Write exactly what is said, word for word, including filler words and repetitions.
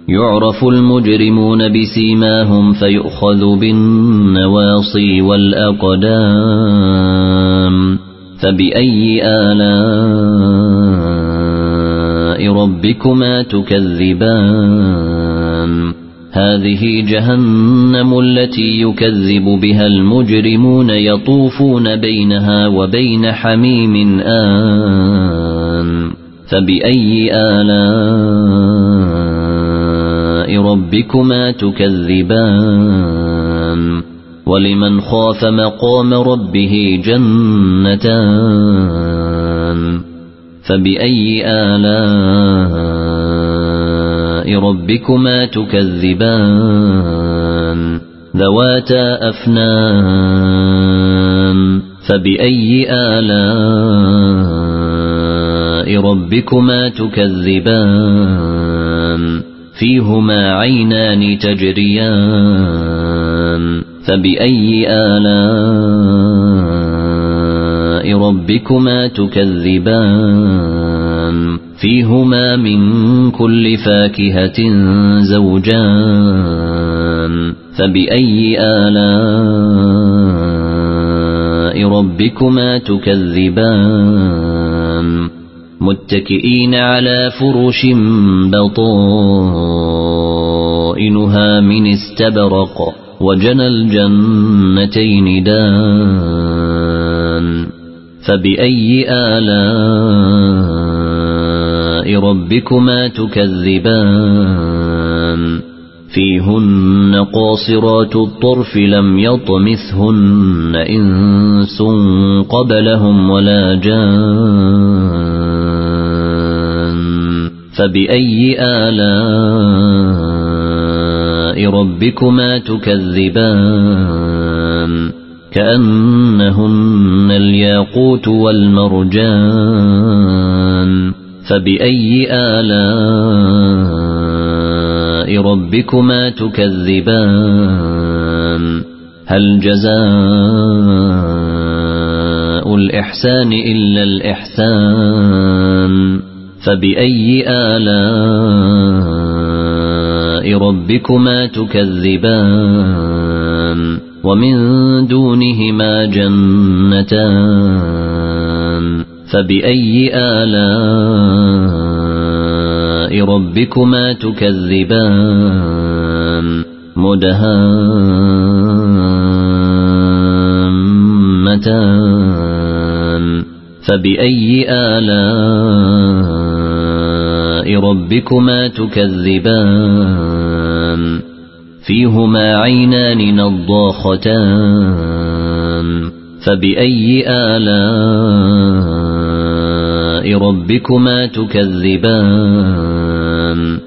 يعرف المجرمون بسيماهم فيؤخذ بالنواصي والأقدام فبأي آلاء ربكما تكذبان هذه جهنم التي يكذب بها المجرمون يطوفون بينها وبين حميم آن فبأي آلاء ربكما تكذبان ولمن خاف مقام ربه جنتان فبأي آلاء ربكما تكذبان ذواتا أفنان فبأي آلاء ربكما تكذبان فيهما عينان تجريان فبأي آلاء ربكما تكذبان فيهما من كل فاكهة زوجان فبأي آلاء ربكما تكذبان متكئين على فرش بطائنها من استبرق وجنى الجنتين دان فبأي آلاء ربكما تكذبان فيهن قاصرات الطرف لم يطمثهن إنس قبلهم ولا جان فبأي آلاء ربكما تكذبان كأنهن الياقوت والمرجان فبأي آلاء ربكما تكذبان هل جزاء الإحسان إلا الإحسان فبأي آلاء ربكما تكذبان ومن دونهما جنتان فبأي آلاء ربكما تكذبان مدهامتان فبأي آلاء ربكما تكذبان فيهما عينان نضاختان فبأي آلاء ربكما تكذبان